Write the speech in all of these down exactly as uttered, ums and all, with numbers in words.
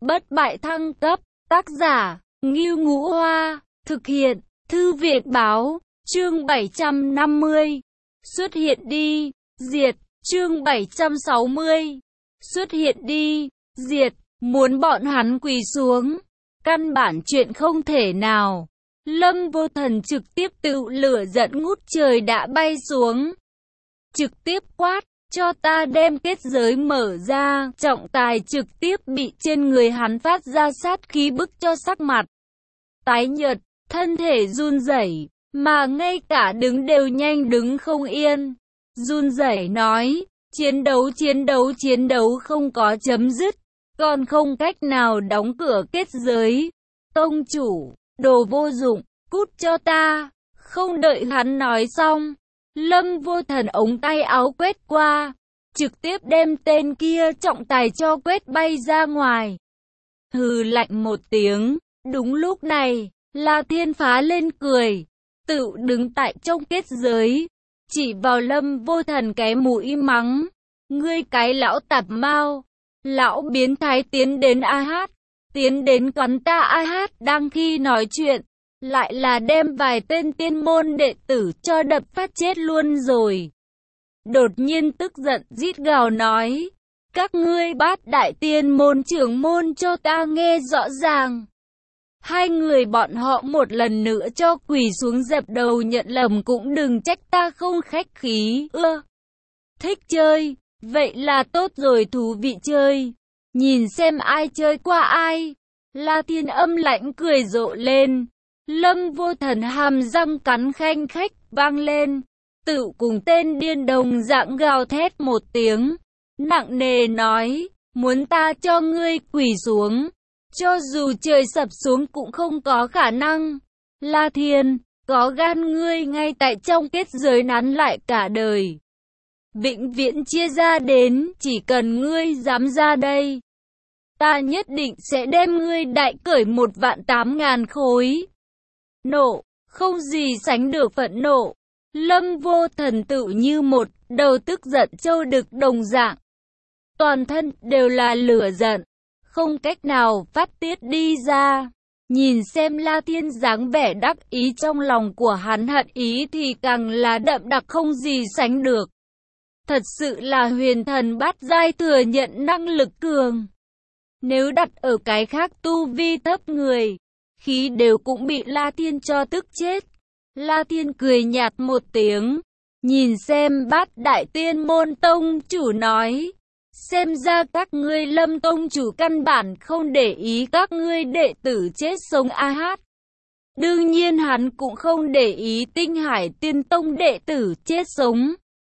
bất bại thăng cấp, tác giả, Ngưu Ngũ Hoa, thực hiện, Thư viện Báo, chương bảy trăm năm mươi, xuất hiện đi, diệt, chương bảy trăm sáu mươi, xuất hiện đi, diệt, muốn bọn hắn quỳ xuống, căn bản chuyện không thể nào. Lâm Vô Thần trực tiếp tự lửa giận ngút trời đã bay xuống, trực tiếp quát, cho ta đem kết giới mở ra. Trọng tài trực tiếp bị trên người hắn phát ra sát khí bức cho sắc mặt tái nhợt, thân thể run rẩy, mà ngay cả đứng đều nhanh đứng không yên. Run rẩy nói, chiến đấu chiến đấu chiến đấu không có chấm dứt, còn không cách nào đóng cửa kết giới. Tông chủ, đồ vô dụng, cút cho ta. Không đợi hắn nói xong, Lâm Vô Thần ống tay áo quét qua, trực tiếp đem tên kia trọng tài cho quét bay ra ngoài. Hừ lạnh một tiếng, đúng lúc này, La Thiên phá lên cười, tự đứng tại trong kết giới, chỉ vào Lâm Vô Thần cái mũi mắng, ngươi cái lão tạp mao, lão biến thái tiến đến a hát, tiến đến quán ta a hát. Đang khi nói chuyện, lại là đem vài tên tiên môn đệ tử cho đập phát chết luôn rồi. Đột nhiên tức giận rít gào nói, các ngươi Bát đại tiên môn trưởng môn cho ta nghe rõ ràng. Hai người bọn họ một lần nữa cho quỳ xuống dập đầu nhận lầm, cũng đừng trách ta không khách khí. Ưa, thích chơi, vậy là tốt rồi, thú vị chơi, nhìn xem ai chơi qua ai. La Thiên âm lãnh cười rộ lên. Lâm Vô Thần hàm răng cắn khanh khách vang lên, tự cùng tên điên đồng dạng gào thét một tiếng, nặng nề nói, muốn ta cho ngươi quỳ xuống, cho dù trời sập xuống cũng không có khả năng. La Thiên, có gan ngươi ngay tại trong kết giới nán lại cả đời, vĩnh viễn chia ra đến, chỉ cần ngươi dám ra đây, ta nhất định sẽ đem ngươi đại cởi một vạn tám ngàn khối. Nộ, không gì sánh được phẫn nộ. Lâm Vô Thần tự như một đầu tức giận trâu đực đồng dạng, toàn thân đều là lửa giận, không cách nào phát tiết đi ra. Nhìn xem La Thiên dáng vẻ đắc ý, trong lòng của hắn hận ý thì càng là đậm đặc không gì sánh được. Thật sự là huyền thần bát giai thừa nhận năng lực cường, nếu đặt ở cái khác tu vi thấp người, khí đều cũng bị La Thiên cho tức chết. La Thiên cười nhạt một tiếng, nhìn xem Bát đại tiên môn tông chủ nói, xem ra các ngươi Lâm tông chủ căn bản không để ý các ngươi đệ tử chết sống a hát. Đương nhiên hắn cũng không để ý Tinh Hải Tiên Tông đệ tử chết sống,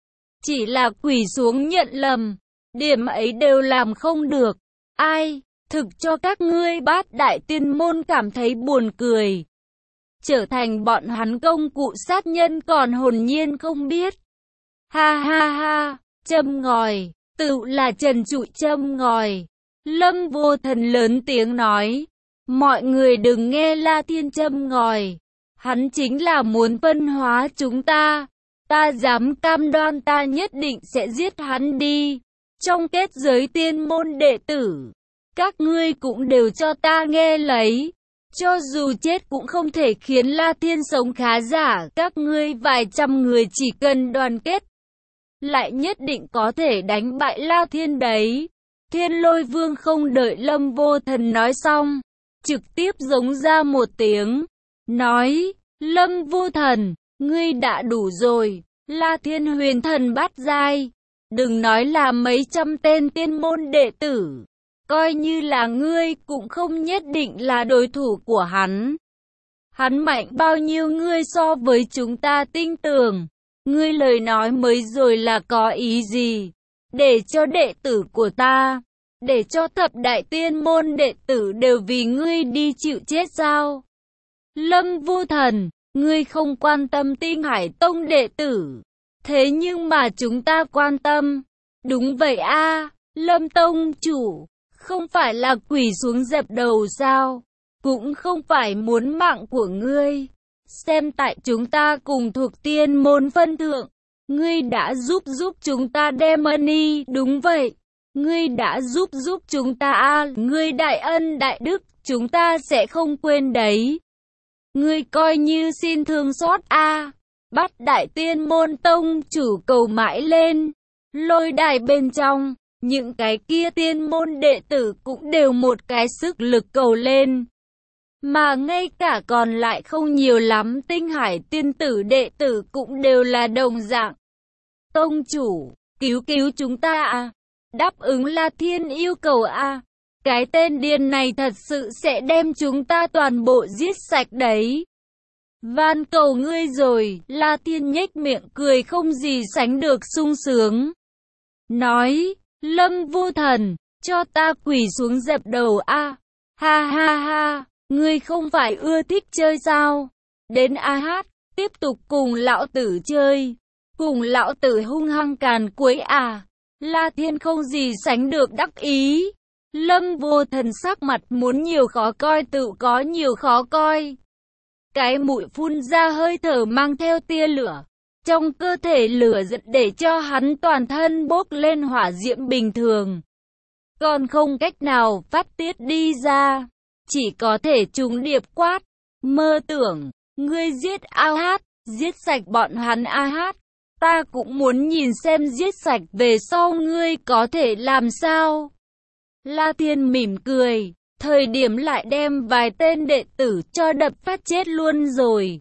chỉ là quỳ xuống nhận lầm, điểm ấy đều làm không được. Ai, thực cho các ngươi Bát đại tiên môn cảm thấy buồn cười, trở thành bọn hắn công cụ sát nhân còn hồn nhiên không biết. Ha ha ha, châm ngòi, tự là trần trụi châm ngòi. Lâm Vô Thần lớn tiếng nói, mọi người đừng nghe La Thiên châm ngòi, hắn chính là muốn phân hóa chúng ta, ta dám cam đoan ta nhất định sẽ giết hắn đi. Trong kết giới tiên môn đệ tử, các ngươi cũng đều cho ta nghe lấy, cho dù chết cũng không thể khiến La Thiên sống khá giả. Các ngươi vài trăm người chỉ cần đoàn kết, lại nhất định có thể đánh bại La Thiên đấy. Thiên Lôi Vương không đợi Lâm Vô Thần nói xong, trực tiếp giống ra một tiếng, nói, Lâm Vô Thần, ngươi đã đủ rồi. La Thiên huyền thần bát giai, đừng nói là mấy trăm tên tiên môn đệ tử, coi như là ngươi cũng không nhất định là đối thủ của hắn. Hắn mạnh bao nhiêu ngươi so với chúng ta tin tưởng. Ngươi lời nói mới rồi là có ý gì? Để cho đệ tử của ta, để cho thập đại tiên môn đệ tử đều vì ngươi đi chịu chết sao? Lâm Vô Thần, ngươi không quan tâm Tinh Hải Tông đệ tử, thế nhưng mà chúng ta quan tâm. Đúng vậy a, Lâm tông chủ, không phải là quỳ xuống dập đầu sao? Cũng không phải muốn mạng của ngươi. Xem tại chúng ta cùng thuộc tiên môn phân thượng, ngươi đã giúp giúp chúng ta đem money. Đúng vậy, ngươi đã giúp giúp chúng ta a, ngươi đại ân đại đức, chúng ta sẽ không quên đấy. Ngươi coi như xin thương xót a. Bát đại tiên môn tông chủ cầu mãi lên, lôi đài bên trong, những cái kia tiên môn đệ tử cũng đều một cái sức lực cầu lên. Mà ngay cả còn lại không nhiều lắm tinh hải tiên tử đệ tử cũng đều là đồng dạng. Tông chủ, cứu cứu chúng ta à, đáp ứng La Thiên yêu cầu à, cái tên điên này thật sự sẽ đem chúng ta toàn bộ giết sạch đấy. Van cầu ngươi rồi, La Thiên nhếch miệng cười không gì sánh được sung sướng. Nói, Lâm Vô Thần, cho ta quỳ xuống dập đầu a. Ha ha ha, ngươi không phải ưa thích chơi sao? Đến a hát, tiếp tục cùng lão tử chơi. Cùng lão tử hung hăng càn quấy à. La Thiên không gì sánh được đắc ý. Lâm Vô Thần sắc mặt muốn nhiều khó coi tự có nhiều khó coi. Cái mũi phun ra hơi thở mang theo tia lửa. Trong cơ thể lửa giật để cho hắn toàn thân bốc lên hỏa diễm bình thường. Còn không cách nào phát tiết đi ra. Chỉ có thể trúng điệp quát. Mơ tưởng, ngươi giết a hát, giết sạch bọn hắn a hát. Ta cũng muốn nhìn xem giết sạch về sau ngươi có thể làm sao. La Thiên mỉm cười. Thời điểm lại đem vài tên đệ tử cho đập phát chết luôn rồi.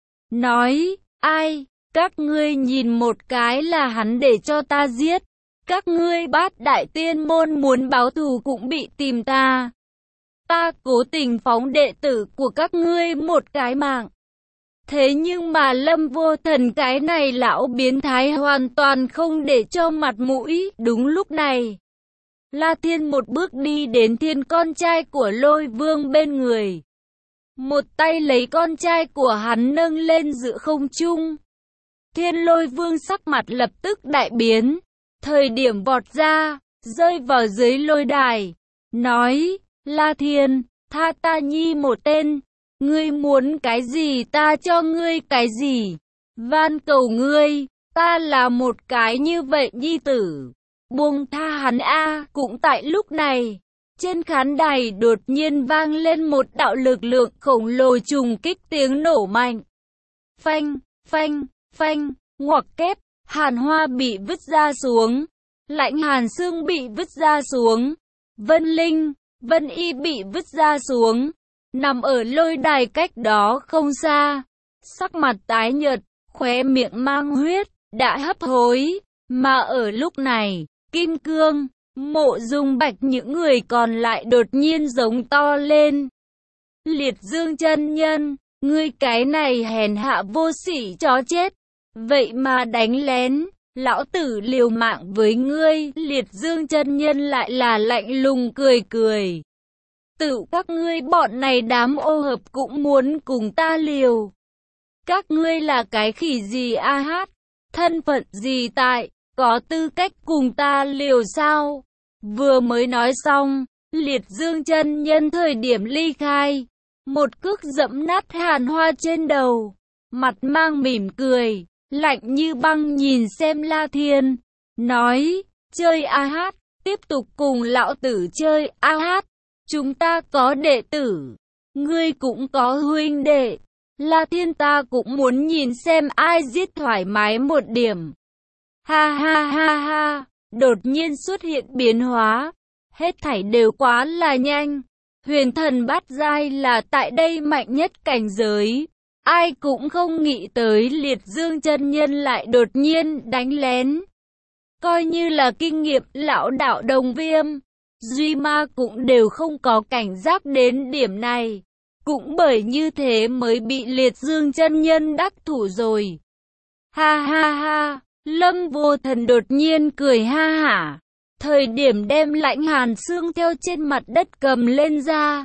Nói, ai, các ngươi nhìn một cái là hắn để cho ta giết. Các ngươi Bát đại tiên môn muốn báo thù cũng bị tìm ta. Ta cố tình phóng đệ tử của các ngươi một cái mạng. Thế nhưng mà Lâm Vô Thần cái này lão biến thái hoàn toàn không để cho mặt mũi. Đúng lúc này, La Thiên một bước đi đến Thiên con trai của Lôi Vương bên người. Một tay lấy con trai của hắn nâng lên giữa không trung. Thiên Lôi Vương sắc mặt lập tức đại biến. Thời điểm vọt ra, rơi vào dưới lôi đài. Nói, La Thiên, tha ta nhi một tên. Ngươi muốn cái gì ta cho ngươi cái gì. Van cầu ngươi, ta là một cái như vậy nhi tử. Buông tha hắn a. Cũng tại lúc này, trên khán đài đột nhiên vang lên một đạo lực lượng khổng lồ trùng kích tiếng nổ mạnh. Phanh, phanh, phanh, ngoặc kép, hàn hoa bị vứt ra xuống. Lãnh hàn xương bị vứt ra xuống. Vân Linh, Vân Y bị vứt ra xuống. Nằm ở lôi đài cách đó không xa. Sắc mặt tái nhợt, khóe miệng mang huyết, đã hấp hối. Mà ở lúc này, Kim Cương, Mộ Dung Bạch những người còn lại đột nhiên giống to lên. Liệt Dương chân nhân, ngươi cái này hèn hạ vô sỉ chó chết. Vậy mà đánh lén, lão tử liều mạng với ngươi. Liệt Dương chân nhân lại là lạnh lùng cười cười. Tự các ngươi bọn này đám ô hợp cũng muốn cùng ta liều. Các ngươi là cái khỉ gì a hát, thân phận gì tại, có tư cách cùng ta liều sao? Vừa mới nói xong, Liệt Dương chân nhân thời điểm ly khai, một cước dẫm nát hàn hoa trên đầu, mặt mang mỉm cười, lạnh như băng nhìn xem La Thiên, nói, chơi a hát, tiếp tục cùng lão tử chơi a hát. Chúng ta có đệ tử, ngươi cũng có huynh đệ. La Thiên ta cũng muốn nhìn xem ai giết thoải mái một điểm. Ha ha ha ha, đột nhiên xuất hiện biến hóa. Hết thảy đều quá là nhanh. Huyền thần bát giai là tại đây mạnh nhất cảnh giới. Ai cũng không nghĩ tới Liệt Dương chân nhân lại đột nhiên đánh lén. Coi như là kinh nghiệm lão đạo Đồng Viêm, Duy Ma cũng đều không có cảnh giác đến điểm này. Cũng bởi như thế mới bị Liệt Dương chân nhân đắc thủ rồi. Ha ha ha, Lâm Vô Thần đột nhiên cười ha hả. Thời điểm đem Lãnh Hàn Xương theo trên mặt đất cầm lên ra.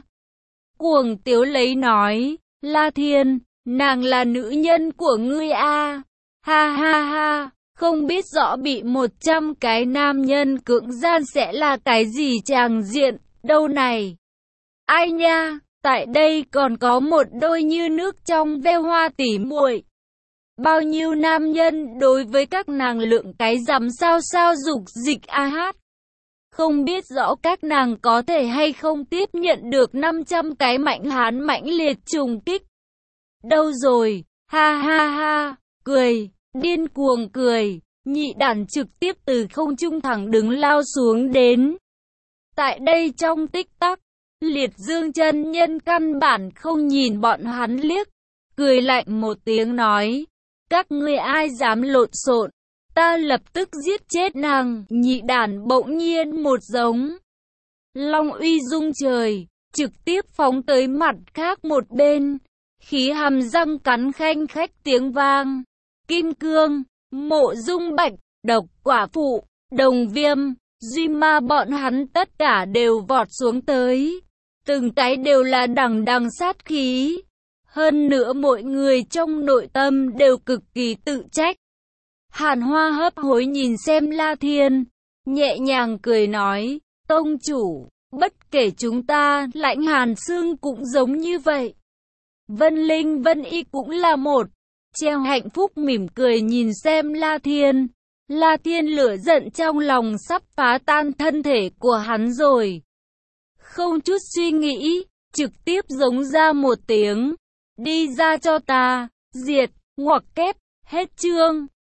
Cuồng tiếu lấy nói, La Thiên, nàng là nữ nhân của ngươi a. Ha ha ha. Không biết rõ bị một trăm cái nam nhân cưỡng gian sẽ là cái gì tràng diện, đâu này. Ai nha, tại đây còn có một đôi như nước trong veo hoa tỉ muội. Bao nhiêu nam nhân đối với các nàng lượng cái rằm sao sao dục dịch a hát. Không biết rõ các nàng có thể hay không tiếp nhận được năm trăm cái mạnh hán mãnh liệt trùng kích. Đâu rồi, ha ha ha, cười, điên cuồng cười, nhị đản trực tiếp từ không trung thẳng đứng lao xuống đến. Tại đây trong tích tắc, Liệt Dương chân nhân căn bản không nhìn bọn hắn liếc, cười lạnh một tiếng nói, các ngươi ai dám lộn xộn, ta lập tức giết chết nàng. Nhị đản bỗng nhiên một giống, long uy rung trời, trực tiếp phóng tới mặt khác một bên, khí hàm răng cắn khanh khách tiếng vang. Kim Cương, Mộ Dung Bạch, Độc Quả Phụ, Đồng Viêm, Duy Ma bọn hắn tất cả đều vọt xuống tới, từng cái đều là đằng đằng sát khí. Hơn nữa mỗi người trong nội tâm đều cực kỳ tự trách. Hàn Hoa hấp hối nhìn xem La Thiên, nhẹ nhàng cười nói, tông chủ, bất kể chúng ta, Lãnh Hàn Xương cũng giống như vậy. Vân Linh Vân Y cũng là một. Treo hạnh phúc mỉm cười nhìn xem La Thiên. La Thiên lửa giận trong lòng sắp phá tan thân thể của hắn rồi. Không chút suy nghĩ, trực tiếp giống ra một tiếng. Đi ra cho ta, diệt, ngoặc kép, hết chương.